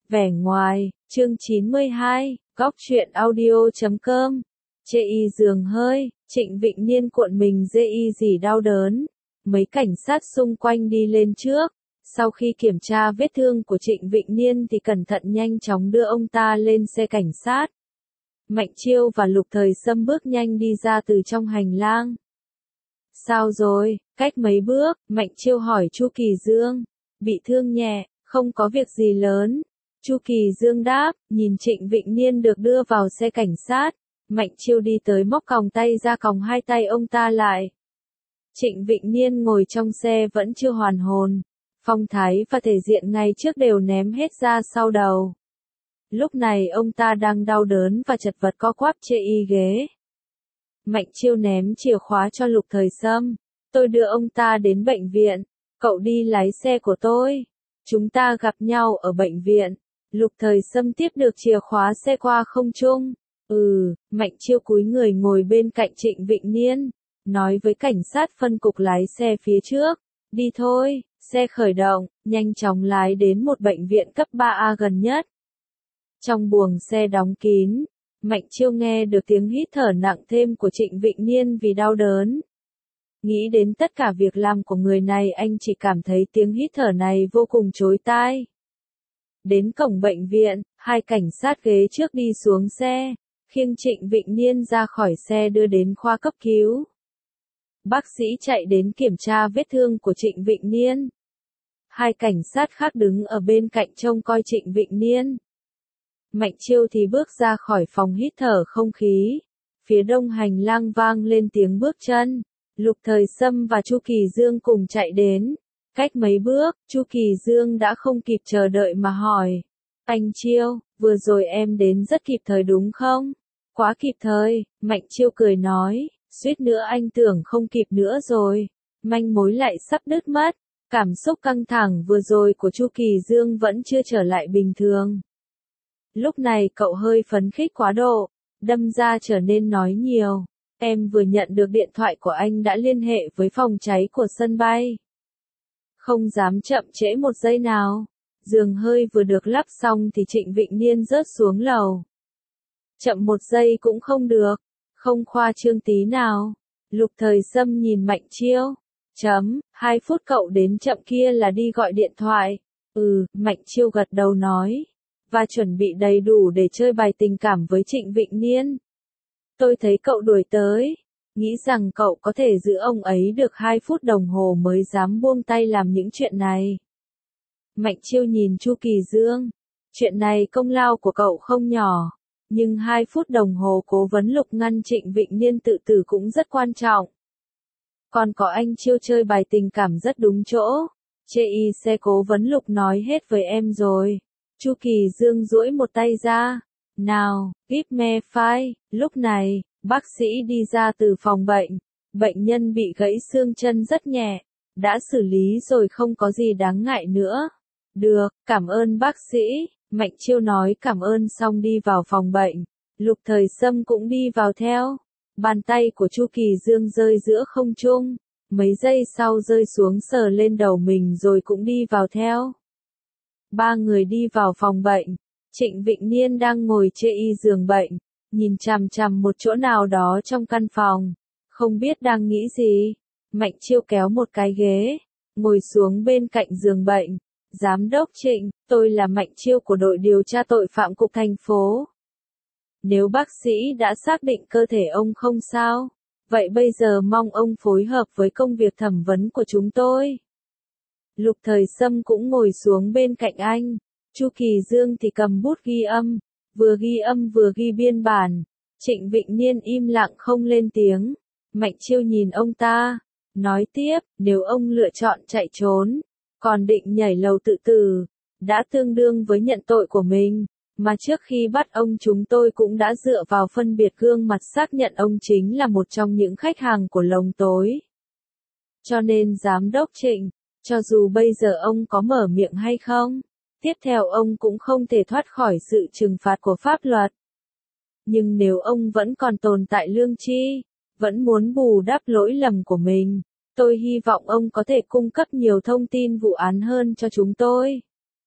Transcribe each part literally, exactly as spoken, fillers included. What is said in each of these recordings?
Vẻ ngoài, chương chín mươi hai, góc truyện audio chấm com. Chê y giường hơi, Trịnh Vịnh Niên cuộn mình dê y gì đau đớn. Mấy cảnh sát xung quanh đi lên trước. Sau khi kiểm tra vết thương của Trịnh Vịnh Niên thì cẩn thận nhanh chóng đưa ông ta lên xe cảnh sát. Mạnh Chiêu và Lục Thời Sâm bước nhanh đi ra từ trong hành lang. Sao rồi, cách mấy bước, Mạnh Chiêu hỏi Chu Kỳ Dương. Bị thương nhẹ, không có việc gì lớn. Chu Kỳ Dương đáp, nhìn Trịnh Vịnh Niên được đưa vào xe cảnh sát. Mạnh Chiêu đi tới móc còng tay ra còng hai tay ông ta lại. Trịnh Vịnh Niên ngồi trong xe vẫn chưa hoàn hồn. Phong thái và thể diện ngày trước đều ném hết ra sau đầu. Lúc này ông ta đang đau đớn và chật vật co quắp chê y ghế. Mạnh Chiêu ném chìa khóa cho Lục Thời Sâm. Tôi đưa ông ta đến bệnh viện. Cậu đi lái xe của tôi. Chúng ta gặp nhau ở bệnh viện. Lục Thời Sâm tiếp được chìa khóa xe qua không trung. Ừ, Mạnh Chiêu cúi người ngồi bên cạnh Trịnh Vịnh Niên. Nói với cảnh sát phân cục lái xe phía trước. Đi thôi, xe khởi động, nhanh chóng lái đến một bệnh viện cấp ba A gần nhất. Trong buồng xe đóng kín, Mạnh Chiêu nghe được tiếng hít thở nặng thêm của Trịnh Vịnh Niên vì đau đớn. Nghĩ đến tất cả việc làm của người này anh chỉ cảm thấy tiếng hít thở này vô cùng chói tai. Đến cổng bệnh viện, hai cảnh sát ghế trước đi xuống xe, khiêng Trịnh Vịnh Niên ra khỏi xe đưa đến khoa cấp cứu. Bác sĩ chạy đến kiểm tra vết thương của Trịnh Vịnh Niên. Hai cảnh sát khác đứng ở bên cạnh trông coi Trịnh Vịnh Niên. Mạnh Chiêu thì bước ra khỏi phòng hít thở không khí. Phía đông hành lang vang lên tiếng bước chân. Lục Thời Sâm và Chu Kỳ Dương cùng chạy đến. Cách mấy bước, Chu Kỳ Dương đã không kịp chờ đợi mà hỏi. Anh Chiêu, vừa rồi em đến rất kịp thời đúng không? Quá kịp thời, Mạnh Chiêu cười nói. Suýt nữa anh tưởng không kịp nữa rồi. Manh mối lại sắp đứt mất. Cảm xúc căng thẳng vừa rồi của Chu Kỳ Dương vẫn chưa trở lại bình thường. Lúc này cậu hơi phấn khích quá độ, đâm ra trở nên nói nhiều. Em vừa nhận được điện thoại của anh đã liên hệ với phòng cháy của sân bay. Không dám chậm trễ một giây nào. Giường hơi vừa được lắp xong thì Trịnh Vịnh Niên rớt xuống lầu. Chậm một giây cũng không được. Không khoa trương tí nào. Lục Thời Sâm nhìn Mạnh Chiêu. Chấm, hai phút cậu đến chậm kia là đi gọi điện thoại. Ừ, Mạnh Chiêu gật đầu nói. Và chuẩn bị đầy đủ để chơi bài tình cảm với Trịnh Vịnh Niên. Tôi thấy cậu đuổi tới. Nghĩ rằng cậu có thể giữ ông ấy được hai phút đồng hồ mới dám buông tay làm những chuyện này. Mạnh Chiêu nhìn Chu Kỳ Dương. Chuyện này công lao của cậu không nhỏ. Nhưng hai phút đồng hồ cố vấn Lục ngăn Trịnh Vịnh Niên tự tử cũng rất quan trọng. Còn có anh Chiêu chơi bài tình cảm rất đúng chỗ. Chê y xe cố vấn Lục nói hết với em rồi. Chu Kỳ Dương duỗi một tay ra. Nào, give me five. Lúc này, bác sĩ đi ra từ phòng bệnh. Bệnh nhân bị gãy xương chân rất nhẹ. Đã xử lý rồi không có gì đáng ngại nữa. Được, cảm ơn bác sĩ. Mạnh Chiêu nói cảm ơn xong đi vào phòng bệnh. Lục Thời Sâm cũng đi vào theo. Bàn tay của Chu Kỳ Dương rơi giữa không trung. Mấy giây sau rơi xuống sờ lên đầu mình rồi cũng đi vào theo. Ba người đi vào phòng bệnh. Trịnh Vịnh Niên đang ngồi chê y giường bệnh. Nhìn chằm chằm một chỗ nào đó trong căn phòng. Không biết đang nghĩ gì. Mạnh Chiêu kéo một cái ghế. Ngồi xuống bên cạnh giường bệnh. Giám đốc Trịnh, tôi là Mạnh Chiêu của đội điều tra tội phạm cục thành phố. Nếu bác sĩ đã xác định cơ thể ông không sao, vậy bây giờ mong ông phối hợp với công việc thẩm vấn của chúng tôi. Lục Thời Sâm cũng ngồi xuống bên cạnh anh. Chu Kỳ Dương thì cầm bút ghi âm, vừa ghi âm vừa ghi biên bản. Trịnh Vịnh Niên im lặng không lên tiếng. Mạnh Chiêu nhìn ông ta, nói tiếp, nếu ông lựa chọn chạy trốn, còn định nhảy lầu tự tử, đã tương đương với nhận tội của mình, mà trước khi bắt ông chúng tôi cũng đã dựa vào phân biệt gương mặt xác nhận ông chính là một trong những khách hàng của lồng tối. Cho nên giám đốc Trịnh, cho dù bây giờ ông có mở miệng hay không, tiếp theo ông cũng không thể thoát khỏi sự trừng phạt của pháp luật. Nhưng nếu ông vẫn còn tồn tại lương tri, vẫn muốn bù đắp lỗi lầm của mình, tôi hy vọng ông có thể cung cấp nhiều thông tin vụ án hơn cho chúng tôi.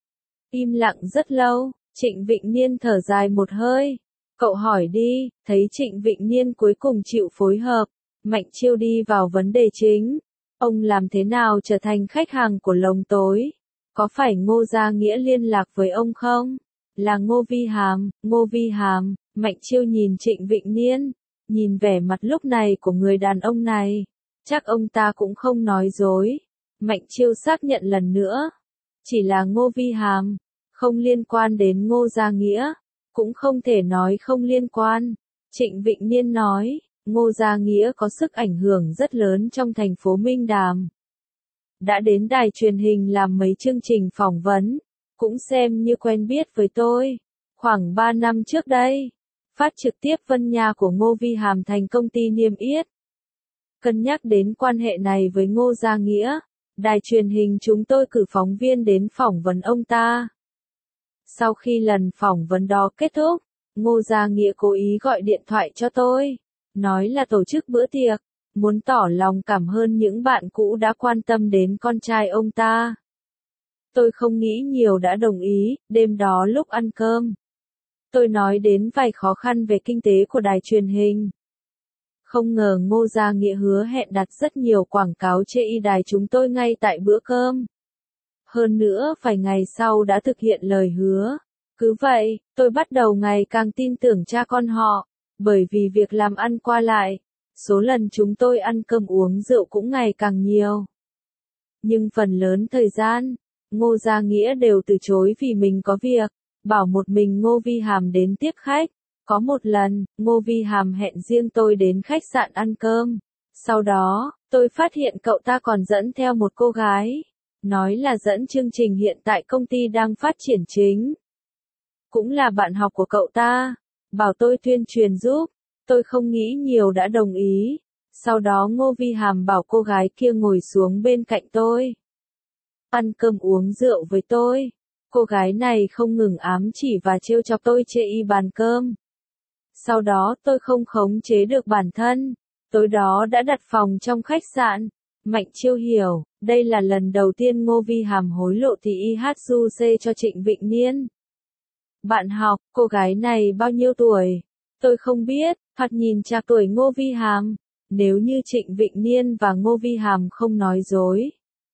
Im lặng rất lâu, Trịnh Vịnh Niên thở dài một hơi. Cậu hỏi đi, thấy Trịnh Vịnh Niên cuối cùng chịu phối hợp, Mạnh Chiêu đi vào vấn đề chính. Ông làm thế nào trở thành khách hàng của Lồng Tối? Có phải Ngô Gia Nghĩa liên lạc với ông không? Là Ngô Vi Hàm, Ngô Vi Hàm, Mạnh Chiêu nhìn Trịnh Vịnh Niên, nhìn vẻ mặt lúc này của người đàn ông này. Chắc ông ta cũng không nói dối. Mạnh Chiêu xác nhận lần nữa. Chỉ là Ngô Vi Hàm, không liên quan đến Ngô Gia Nghĩa. Cũng không thể nói không liên quan. Trịnh Vịnh Niên nói, Ngô Gia Nghĩa có sức ảnh hưởng rất lớn trong thành phố Minh Đàm. Đã đến đài truyền hình làm mấy chương trình phỏng vấn, cũng xem như quen biết với tôi. Khoảng ba năm trước đây, phát trực tiếp Vân Nha của Ngô Vi Hàm thành công ty niêm yết. Cân nhắc đến quan hệ này với Ngô Gia Nghĩa, đài truyền hình chúng tôi cử phóng viên đến phỏng vấn ông ta. Sau khi lần phỏng vấn đó kết thúc, Ngô Gia Nghĩa cố ý gọi điện thoại cho tôi, nói là tổ chức bữa tiệc, muốn tỏ lòng cảm ơn những bạn cũ đã quan tâm đến con trai ông ta. Tôi không nghĩ nhiều đã đồng ý. Đêm đó lúc ăn cơm, tôi nói đến vài khó khăn về kinh tế của đài truyền hình. Không ngờ Ngô Gia Nghĩa hứa hẹn đặt rất nhiều quảng cáo chê y đài chúng tôi ngay tại bữa cơm. Hơn nữa vài ngày sau đã thực hiện lời hứa. Cứ vậy, tôi bắt đầu ngày càng tin tưởng cha con họ, bởi vì việc làm ăn qua lại, số lần chúng tôi ăn cơm uống rượu cũng ngày càng nhiều. Nhưng phần lớn thời gian, Ngô Gia Nghĩa đều từ chối vì mình có việc, bảo một mình Ngô Vi Hàm đến tiếp khách. Có một lần, Ngô Vi Hàm hẹn riêng tôi đến khách sạn ăn cơm. Sau đó, tôi phát hiện cậu ta còn dẫn theo một cô gái, nói là dẫn chương trình hiện tại công ty đang phát triển chính. Cũng là bạn học của cậu ta, bảo tôi tuyên truyền giúp. Tôi không nghĩ nhiều đã đồng ý. Sau đó Ngô Vi Hàm bảo cô gái kia ngồi xuống bên cạnh tôi, ăn cơm uống rượu với tôi. Cô gái này không ngừng ám chỉ và trêu chọc tôi chê y bàn cơm. Sau đó tôi không khống chế được bản thân. Tối đó đã đặt phòng trong khách sạn. Mạnh Chiêu hiểu, đây là lần đầu tiên Ngô Vi Hàm hối lộ thì i hát du xê cho Trịnh Vịnh Niên. Bạn học, cô gái này bao nhiêu tuổi? Tôi không biết, thoạt nhìn trạc tuổi Ngô Vi Hàm. Nếu như Trịnh Vịnh Niên và Ngô Vi Hàm không nói dối.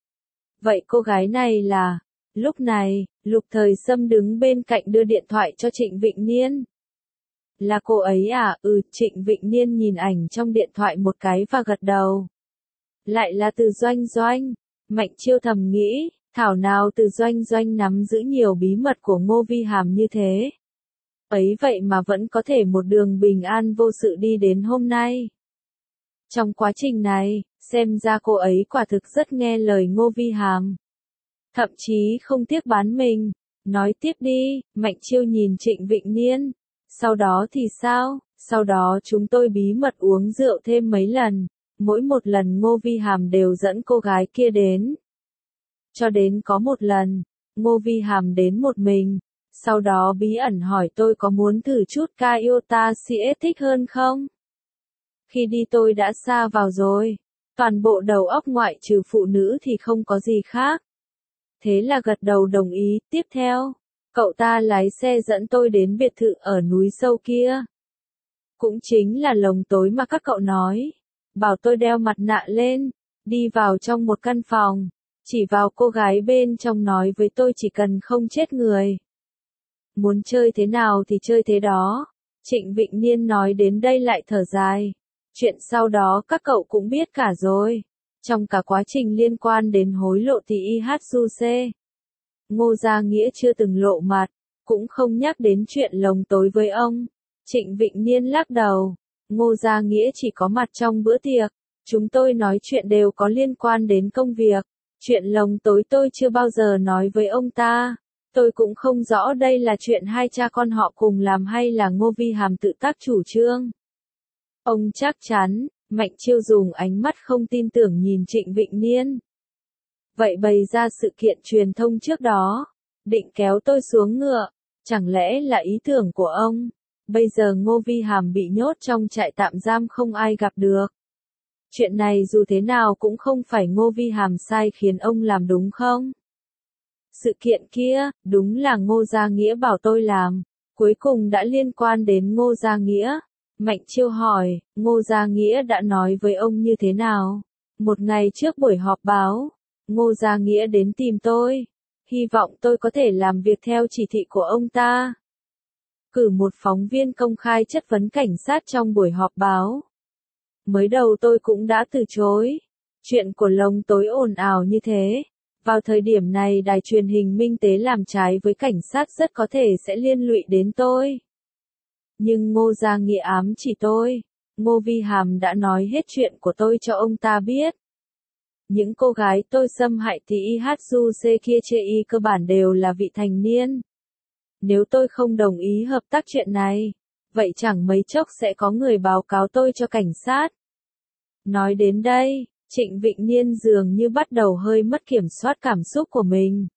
Vậy cô gái này là... Lúc này, Lục Thời Sâm đứng bên cạnh đưa điện thoại cho Trịnh Vịnh Niên. Là cô ấy à? Ừ, Trịnh Vịnh Niên nhìn ảnh trong điện thoại một cái và gật đầu. Lại là Từ Doanh Doanh. Mạnh Chiêu thầm nghĩ, thảo nào Từ Doanh Doanh nắm giữ nhiều bí mật của Ngô Vi Hàm như thế. Ấy vậy mà vẫn có thể một đường bình an vô sự đi đến hôm nay. Trong quá trình này, xem ra cô ấy quả thực rất nghe lời Ngô Vi Hàm. Thậm chí không tiếc bán mình. Nói tiếp đi, Mạnh Chiêu nhìn Trịnh Vịnh Niên. Sau đó thì sao? Sau đó chúng tôi bí mật uống rượu thêm mấy lần. Mỗi một lần Ngô Vi Hàm đều dẫn cô gái kia đến. Cho đến có một lần, Ngô Vi Hàm đến một mình. Sau đó bí ẩn hỏi tôi có muốn thử chút Toyota Siết thích hơn không? Khi đi tôi đã sa vào rồi. Toàn bộ đầu óc ngoại trừ phụ nữ thì không có gì khác. Thế là gật đầu đồng ý. Tiếp theo, cậu ta lái xe dẫn tôi đến biệt thự ở núi sâu kia. Cũng chính là Lồng Tối mà các cậu nói. Bảo tôi đeo mặt nạ lên, đi vào trong một căn phòng, chỉ vào cô gái bên trong nói với tôi chỉ cần không chết người. Muốn chơi thế nào thì chơi thế đó. Trịnh Vịnh Niên nói đến đây lại thở dài. Chuyện sau đó các cậu cũng biết cả rồi. Trong cả quá trình liên quan đến hối lộ thì i hát du xê, Ngô Gia Nghĩa chưa từng lộ mặt, cũng không nhắc đến chuyện Lồng Tối với ông. Trịnh Vịnh Niên lắc đầu. Ngô Gia Nghĩa chỉ có mặt trong bữa tiệc. Chúng tôi nói chuyện đều có liên quan đến công việc. Chuyện Lồng Tối tôi chưa bao giờ nói với ông ta. Tôi cũng không rõ đây là chuyện hai cha con họ cùng làm hay là Ngô Vi Hàm tự tác chủ trương. Ông chắc chắn. Mạnh Chiêu dùng ánh mắt không tin tưởng nhìn Trịnh Vịnh Niên. Vậy bày ra sự kiện truyền thông trước đó, định kéo tôi xuống ngựa, chẳng lẽ là ý tưởng của ông? Bây giờ Ngô Vi Hàm bị nhốt trong trại tạm giam không ai gặp được. Chuyện này dù thế nào cũng không phải Ngô Vi Hàm sai khiến ông làm đúng không? Sự kiện kia, đúng là Ngô Gia Nghĩa bảo tôi làm, cuối cùng đã liên quan đến Ngô Gia Nghĩa. Mạnh Chiêu hỏi, Ngô Gia Nghĩa đã nói với ông như thế nào? Một ngày trước buổi họp báo, Ngô Gia Nghĩa đến tìm tôi, hy vọng tôi có thể làm việc theo chỉ thị của ông ta. Cử một phóng viên công khai chất vấn cảnh sát trong buổi họp báo. Mới đầu tôi cũng đã từ chối. Chuyện của Lồng Tối ồn ào như thế. Vào thời điểm này đài truyền hình Minh Tế làm trái với cảnh sát rất có thể sẽ liên lụy đến tôi. Nhưng Ngô Gia Nghĩa ám chỉ tôi. Ngô Vi Hàm đã nói hết chuyện của tôi cho ông ta biết. Những cô gái tôi xâm hại thì i hát du xê kia chê y cơ bản đều là vị thành niên. Nếu tôi không đồng ý hợp tác chuyện này, vậy chẳng mấy chốc sẽ có người báo cáo tôi cho cảnh sát. Nói đến đây, Trịnh Vịnh Niên dường như bắt đầu hơi mất kiểm soát cảm xúc của mình.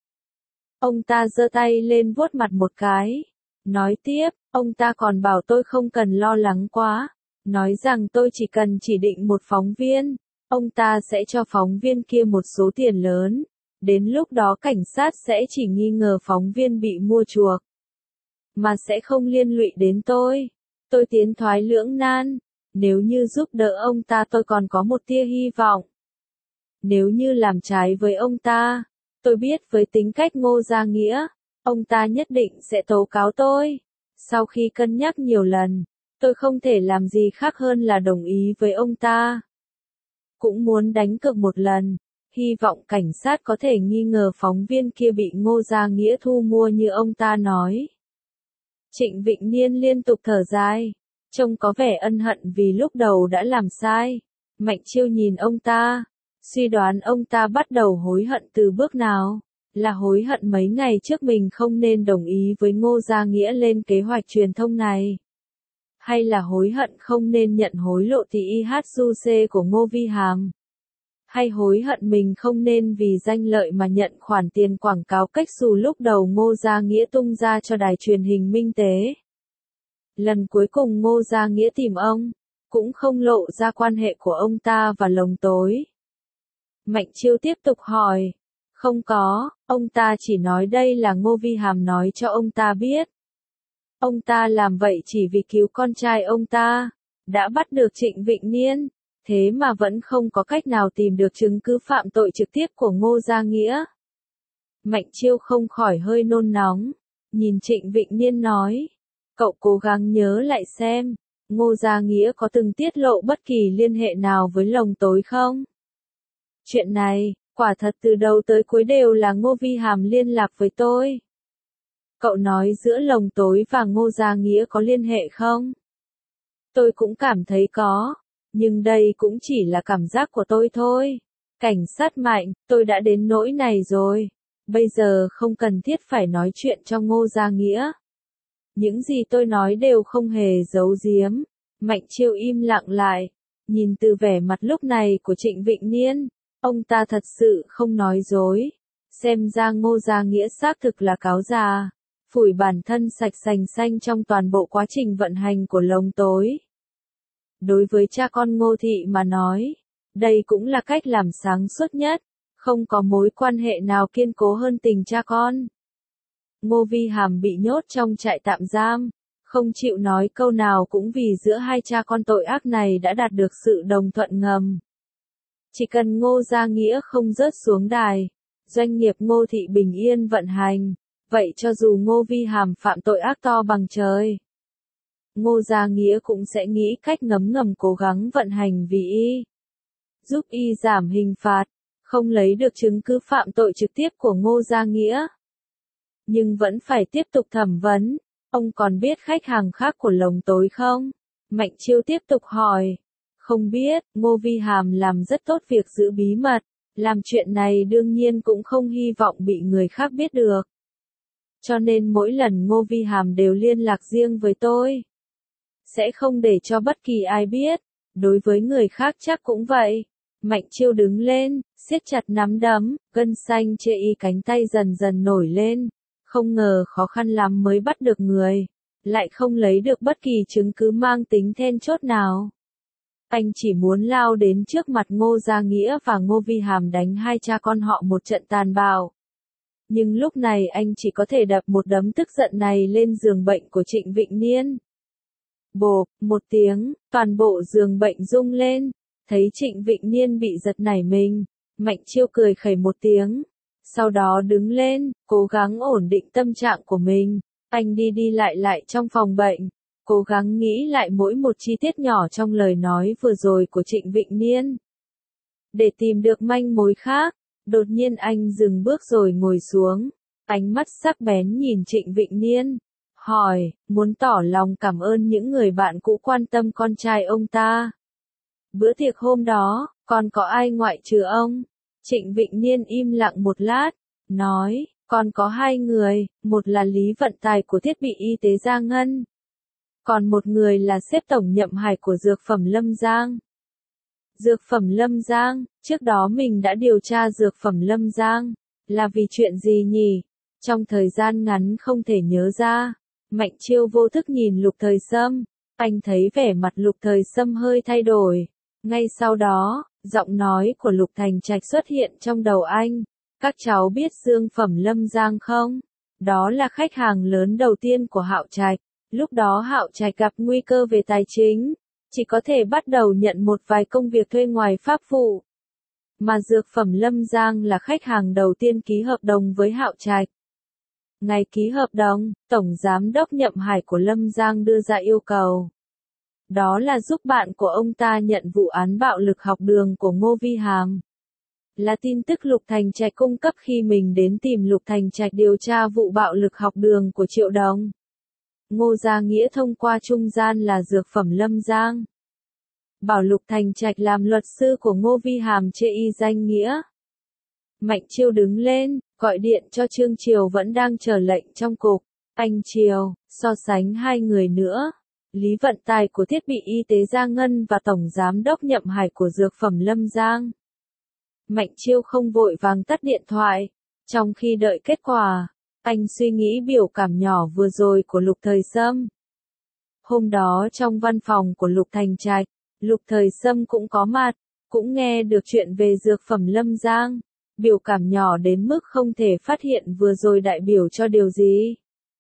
Ông ta giơ tay lên vuốt mặt một cái. Nói tiếp, ông ta còn bảo tôi không cần lo lắng quá. Nói rằng tôi chỉ cần chỉ định một phóng viên. Ông ta sẽ cho phóng viên kia một số tiền lớn. Đến lúc đó cảnh sát sẽ chỉ nghi ngờ phóng viên bị mua chuộc. Mà sẽ không liên lụy đến tôi. Tôi tiến thoái lưỡng nan. Nếu như giúp đỡ ông ta tôi còn có một tia hy vọng. Nếu như làm trái với ông ta, tôi biết với tính cách Ngô Gia Nghĩa, ông ta nhất định sẽ tố cáo tôi. Sau khi cân nhắc nhiều lần, tôi không thể làm gì khác hơn là đồng ý với ông ta. Cũng muốn đánh cược một lần, hy vọng cảnh sát có thể nghi ngờ phóng viên kia bị Ngô Gia Nghĩa thu mua như ông ta nói. Trịnh Vịnh Niên liên tục thở dài, trông có vẻ ân hận vì lúc đầu đã làm sai. Mạnh Chiêu nhìn ông ta, suy đoán ông ta bắt đầu hối hận từ bước nào. Là hối hận mấy ngày trước mình không nên đồng ý với Ngô Gia Nghĩa lên kế hoạch truyền thông này. Hay là hối hận không nên nhận hối lộ thì i hát du xê của Ngô Vi Hàm. Hay hối hận mình không nên vì danh lợi mà nhận khoản tiền quảng cáo cách xù lúc đầu Ngô Gia Nghĩa tung ra cho đài truyền hình Minh Tế. Lần cuối cùng Ngô Gia Nghĩa tìm ông, cũng không lộ ra quan hệ của ông ta và Lồng Tối. Mạnh Chiêu tiếp tục hỏi. Không có, ông ta chỉ nói đây là Ngô Vi Hàm nói cho ông ta biết. Ông ta làm vậy chỉ vì cứu con trai ông ta. Đã bắt được Trịnh Vịnh Niên, thế mà vẫn không có cách nào tìm được chứng cứ phạm tội trực tiếp của Ngô Gia Nghĩa. Mạnh Chiêu không khỏi hơi nôn nóng, nhìn Trịnh Vịnh Niên nói. Cậu cố gắng nhớ lại xem, Ngô Gia Nghĩa có từng tiết lộ bất kỳ liên hệ nào với Lồng Tối không? Chuyện này, quả thật từ đầu tới cuối đều là Ngô Vi Hàm liên lạc với tôi. Cậu nói giữa Lồng Tối và Ngô Gia Nghĩa có liên hệ không? Tôi cũng cảm thấy có, nhưng đây cũng chỉ là cảm giác của tôi thôi. Cảnh sát Mạnh, tôi đã đến nỗi này rồi. Bây giờ không cần thiết phải nói chuyện cho Ngô Gia Nghĩa. Những gì tôi nói đều không hề giấu giếm. Mạnh Chiêu im lặng lại, nhìn từ vẻ mặt lúc này của Trịnh Vịnh Niên, ông ta thật sự không nói dối. Xem ra Ngô Gia Nghĩa xác thực là cáo già, phủi bản thân sạch sành xanh trong toàn bộ quá trình vận hành của Lồng Tối. Đối với cha con Ngô Thị mà nói, đây cũng là cách làm sáng suốt nhất, không có mối quan hệ nào kiên cố hơn tình cha con. Ngô Vi Hàm bị nhốt trong trại tạm giam, không chịu nói câu nào cũng vì giữa hai cha con tội ác này đã đạt được sự đồng thuận ngầm. Chỉ cần Ngô Gia Nghĩa không rớt xuống đài, doanh nghiệp Ngô Thị bình yên vận hành, vậy cho dù Ngô Vi Hàm phạm tội ác to bằng trời, Ngô Gia Nghĩa cũng sẽ nghĩ cách ngấm ngầm cố gắng vận hành vì y, giúp y giảm hình phạt, không lấy được chứng cứ phạm tội trực tiếp của Ngô Gia Nghĩa. Nhưng vẫn phải tiếp tục thẩm vấn. Ông còn biết khách hàng khác của Lồng Tối không? Mạnh Chiêu tiếp tục hỏi. Không biết, Ngô Vi Hàm làm rất tốt việc giữ bí mật, làm chuyện này đương nhiên cũng không hy vọng bị người khác biết được. Cho nên mỗi lần Ngô Vi Hàm đều liên lạc riêng với tôi. Sẽ không để cho bất kỳ ai biết, đối với người khác chắc cũng vậy. Mạnh Chiêu đứng lên, siết chặt nắm đấm, gân xanh trên y cánh tay dần dần nổi lên. Không ngờ khó khăn lắm mới bắt được người, lại không lấy được bất kỳ chứng cứ mang tính then chốt nào. Anh chỉ muốn lao đến trước mặt Ngô Gia Nghĩa và Ngô Vi Hàm đánh hai cha con họ một trận tàn bạo. Nhưng lúc này anh chỉ có thể đập một đấm tức giận này lên giường bệnh của Trịnh Vịnh Niên. Bộp, một tiếng, toàn bộ giường bệnh rung lên. Thấy Trịnh Vịnh Niên bị giật nảy mình, Mạnh Chiêu cười khẩy một tiếng. Sau đó đứng lên, cố gắng ổn định tâm trạng của mình. Anh đi đi lại lại trong phòng bệnh, cố gắng nghĩ lại mỗi một chi tiết nhỏ trong lời nói vừa rồi của Trịnh Vịnh Niên. Để tìm được manh mối khác, đột nhiên anh dừng bước rồi ngồi xuống. Ánh mắt sắc bén nhìn Trịnh Vịnh Niên. Hỏi, muốn tỏ lòng cảm ơn những người bạn cũ quan tâm con trai ông ta. Bữa tiệc hôm đó, còn có ai ngoại trừ ông? Trịnh Vịnh Niên im lặng một lát, nói, còn có hai người, một là Lý Vận Tài của thiết bị y tế Gia Ngân. Còn một người là sếp tổng nhậm hải của dược phẩm Lâm Giang. Dược phẩm Lâm Giang, trước đó mình đã điều tra dược phẩm Lâm Giang, là vì chuyện gì nhỉ? Trong thời gian ngắn không thể nhớ ra. Mạnh Chiêu vô thức nhìn Lục Thời Sâm, anh thấy vẻ mặt Lục Thời Sâm hơi thay đổi. Ngay sau đó, giọng nói của Lục Thành Trạch xuất hiện trong đầu anh. Các cháu biết dược phẩm Lâm Giang không? Đó là khách hàng lớn đầu tiên của Hạo Trạch. Lúc đó Hạo Trạch gặp nguy cơ về tài chính, chỉ có thể bắt đầu nhận một vài công việc thuê ngoài pháp vụ. Mà dược phẩm Lâm Giang là khách hàng đầu tiên ký hợp đồng với Hạo Trạch. Ngày ký hợp đồng, Tổng Giám đốc Nhậm Hải của Lâm Giang đưa ra yêu cầu. Đó là giúp bạn của ông ta nhận vụ án bạo lực học đường của Ngô Vi Hàm. Là tin tức Lục Thành Trạch cung cấp khi mình đến tìm Lục Thành Trạch điều tra vụ bạo lực học đường của Triệu Đồng. Ngô Gia Nghĩa thông qua trung gian là dược phẩm Lâm Giang. Bảo Lục Thành Trạch làm luật sư của Ngô Vi Hàm chê y danh nghĩa. Mạnh Chiêu đứng lên, gọi điện cho Trương Triều vẫn đang chờ lệnh trong cục. Anh Triều, so sánh hai người nữa. Lý Vận Tài của thiết bị y tế Gia Ngân và Tổng Giám đốc Nhậm Hải của dược phẩm Lâm Giang. Mạnh Chiêu không vội vàng tắt điện thoại. Trong khi đợi kết quả, anh suy nghĩ biểu cảm nhỏ vừa rồi của Lục Thời Sâm. Hôm đó trong văn phòng của Lục Thành Trạch, Lục Thời Sâm cũng có mặt, cũng nghe được chuyện về dược phẩm Lâm Giang. Biểu cảm nhỏ đến mức không thể phát hiện vừa rồi đại biểu cho điều gì.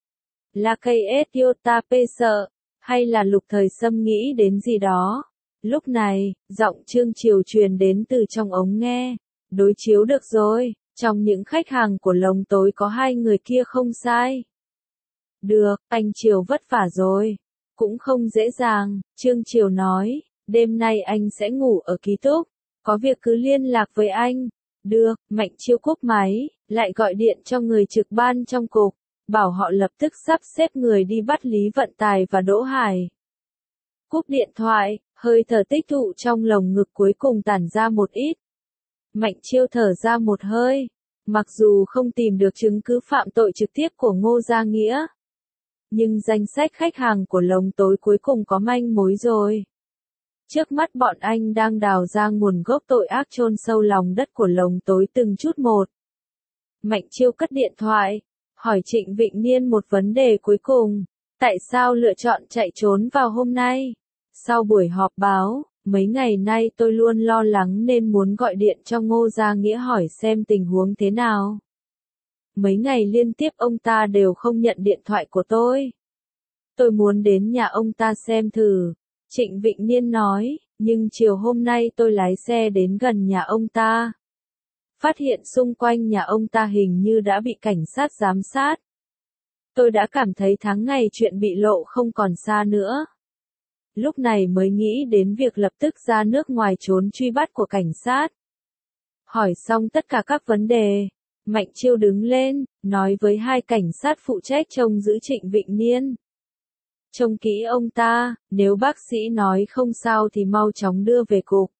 Là cây ét iota pê sợ, hay là Lục Thời Sâm nghĩ đến gì đó. Lúc này, giọng Trương Triều truyền đến từ trong ống nghe. Đối chiếu được rồi, trong những khách hàng của Lồng Tối có hai người kia không sai. Được, anh Triều vất vả rồi. Cũng không dễ dàng, Trương Triều nói, đêm nay anh sẽ ngủ ở ký túc. Có việc cứ liên lạc với anh. Được, Mạnh Chiêu cúp máy, lại gọi điện cho người trực ban trong cục, bảo họ lập tức sắp xếp người đi bắt Lý Vận Tài và Đỗ Hải. Cúp điện thoại, hơi thở tích tụ trong lồng ngực cuối cùng tản ra một ít. Mạnh Chiêu thở ra một hơi, mặc dù không tìm được chứng cứ phạm tội trực tiếp của Ngô Gia Nghĩa. Nhưng danh sách khách hàng của Lồng Tối cuối cùng có manh mối rồi. Trước mắt bọn anh đang đào ra nguồn gốc tội ác chôn sâu lòng đất của Lồng Tối từng chút một. Mạnh Chiêu cất điện thoại, hỏi Trịnh Vịnh Niên một vấn đề cuối cùng. Tại sao lựa chọn chạy trốn vào hôm nay? Sau buổi họp báo, mấy ngày nay tôi luôn lo lắng nên muốn gọi điện cho Ngô Gia Nghĩa hỏi xem tình huống thế nào. Mấy ngày liên tiếp ông ta đều không nhận điện thoại của tôi. Tôi muốn đến nhà ông ta xem thử. Trịnh Vịnh Niên nói, nhưng chiều hôm nay tôi lái xe đến gần nhà ông ta. Phát hiện xung quanh nhà ông ta hình như đã bị cảnh sát giám sát. Tôi đã cảm thấy tháng ngày chuyện bị lộ không còn xa nữa. Lúc này mới nghĩ đến việc lập tức ra nước ngoài trốn truy bắt của cảnh sát. Hỏi xong tất cả các vấn đề, Mạnh Chiêu đứng lên, nói với hai cảnh sát phụ trách trông giữ Trịnh Vịnh Niên. Trông kỹ ông ta, nếu bác sĩ nói không sao thì mau chóng đưa về cục.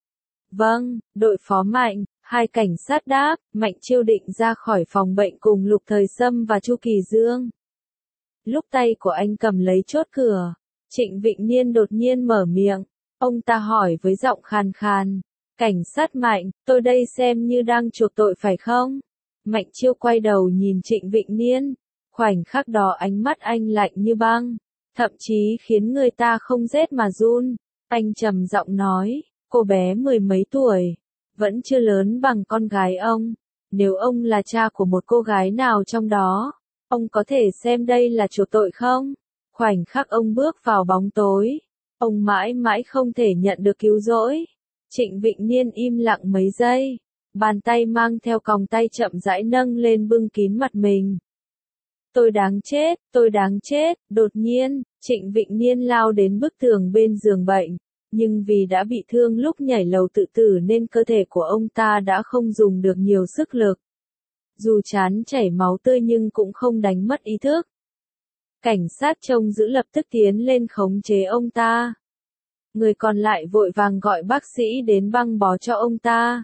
Vâng, đội phó Mạnh, hai cảnh sát đáp, Mạnh Chiêu định ra khỏi phòng bệnh cùng Lục Thời Sâm và Chu Kỳ Dương. Lúc tay của anh cầm lấy chốt cửa, Trịnh Vịnh Niên đột nhiên mở miệng, ông ta hỏi với giọng khàn khàn, cảnh sát Mạnh, tôi đây xem như đang chuộc tội phải không? Mạnh Chiêu quay đầu nhìn Trịnh Vịnh Niên, khoảnh khắc đó ánh mắt anh lạnh như băng. Thậm chí khiến người ta không rét mà run. Anh trầm giọng nói, cô bé mười mấy tuổi, vẫn chưa lớn bằng con gái ông. Nếu ông là cha của một cô gái nào trong đó, ông có thể xem đây là chuộc tội không? Khoảnh khắc ông bước vào bóng tối, ông mãi mãi không thể nhận được cứu rỗi. Trịnh Vịnh Niên im lặng mấy giây, bàn tay mang theo còng tay chậm rãi nâng lên bưng kín mặt mình. Tôi đáng chết, tôi đáng chết, đột nhiên, Trịnh Vịnh Niên lao đến bức tường bên giường bệnh, nhưng vì đã bị thương lúc nhảy lầu tự tử nên cơ thể của ông ta đã không dùng được nhiều sức lực. Dù trán chảy máu tươi nhưng cũng không đánh mất ý thức. Cảnh sát trông giữ lập tức tiến lên khống chế ông ta. Người còn lại vội vàng gọi bác sĩ đến băng bó cho ông ta.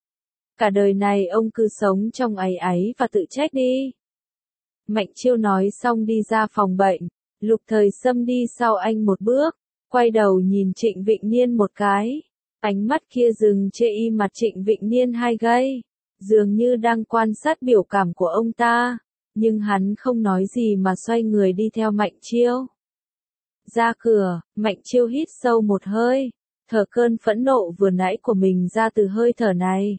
Cả đời này ông cứ sống trong áy áy và tự trách đi. Mạnh Chiêu nói xong đi ra phòng bệnh, Lục Thời Sâm đi sau anh một bước, quay đầu nhìn Trịnh Vịnh Niên một cái. Ánh mắt kia dừng chê y mặt Trịnh Vịnh Niên hai giây, dường như đang quan sát biểu cảm của ông ta, nhưng hắn không nói gì mà xoay người đi theo Mạnh Chiêu. Ra cửa, Mạnh Chiêu hít sâu một hơi, thở cơn phẫn nộ vừa nãy của mình ra từ hơi thở này.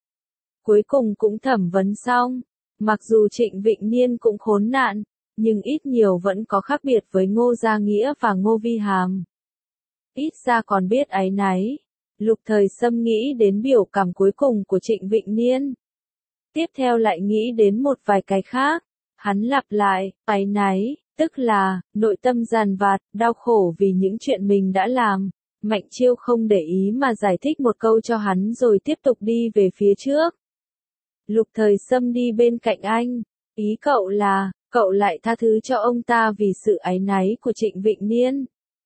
Cuối cùng cũng thẩm vấn xong, mặc dù Trịnh Vịnh Niên cũng khốn nạn, nhưng ít nhiều vẫn có khác biệt với Ngô Gia Nghĩa và Ngô Vi Hàm. Ít ra còn biết áy náy. Lục Thời Sâm nghĩ đến biểu cảm cuối cùng của Trịnh Vịnh Niên. Tiếp theo lại nghĩ đến một vài cái khác. Hắn lặp lại, áy náy, tức là, nội tâm dằn vặt, đau khổ vì những chuyện mình đã làm. Mạnh Chiêu không để ý mà giải thích một câu cho hắn rồi tiếp tục đi về phía trước. Lục Thời Sâm đi bên cạnh anh. Ý cậu là, cậu lại tha thứ cho ông ta vì sự áy náy của Trịnh Vịnh Niên.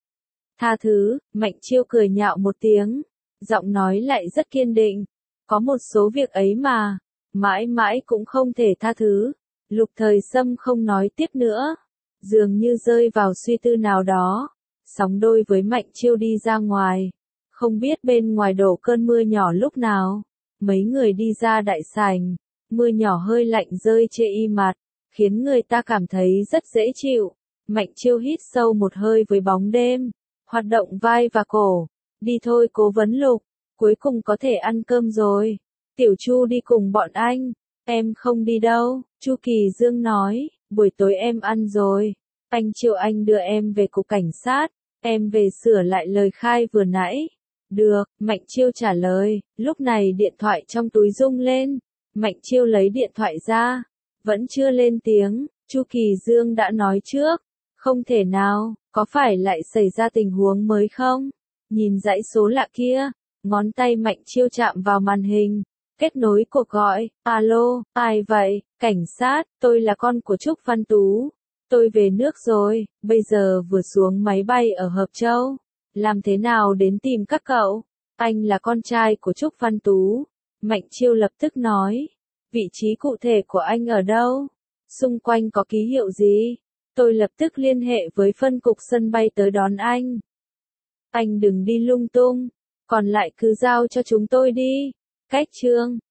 Tha thứ, Mạnh Chiêu cười nhạo một tiếng. Giọng nói lại rất kiên định. Có một số việc ấy mà, mãi mãi cũng không thể tha thứ. Lục Thời Sâm không nói tiếp nữa. Dường như rơi vào suy tư nào đó. Sóng đôi với Mạnh Chiêu đi ra ngoài. Không biết bên ngoài đổ cơn mưa nhỏ lúc nào. Mấy người đi ra đại sảnh. Mưa nhỏ hơi lạnh rơi chê y mặt, khiến người ta cảm thấy rất dễ chịu. Mạnh Chiêu hít sâu một hơi với bóng đêm. Hoạt động vai và cổ. Đi thôi Cố Vấn Lục, cuối cùng có thể ăn cơm rồi. Tiểu Chu đi cùng bọn anh. Em không đi đâu, Chu Kỳ Dương nói, buổi tối em ăn rồi. Anh Chiêu anh đưa em về cục cảnh sát, em về sửa lại lời khai vừa nãy. Được, Mạnh Chiêu trả lời, lúc này điện thoại trong túi rung lên. Mạnh Chiêu lấy điện thoại ra, vẫn chưa lên tiếng, Chu Kỳ Dương đã nói trước. Không thể nào, có phải lại xảy ra tình huống mới không? Nhìn dãy số lạ kia, ngón tay Mạnh Chiêu chạm vào màn hình, kết nối cuộc gọi, alo, ai vậy, cảnh sát, tôi là con của Trúc Văn Tú, tôi về nước rồi, bây giờ vừa xuống máy bay ở Hợp Châu, làm thế nào đến tìm các cậu, anh là con trai của Trúc Văn Tú, Mạnh Chiêu lập tức nói, vị trí cụ thể của anh ở đâu, xung quanh có ký hiệu gì, tôi lập tức liên hệ với phân cục sân bay tới đón anh. Anh đừng đi lung tung, còn lại cứ giao cho chúng tôi đi. Cách chương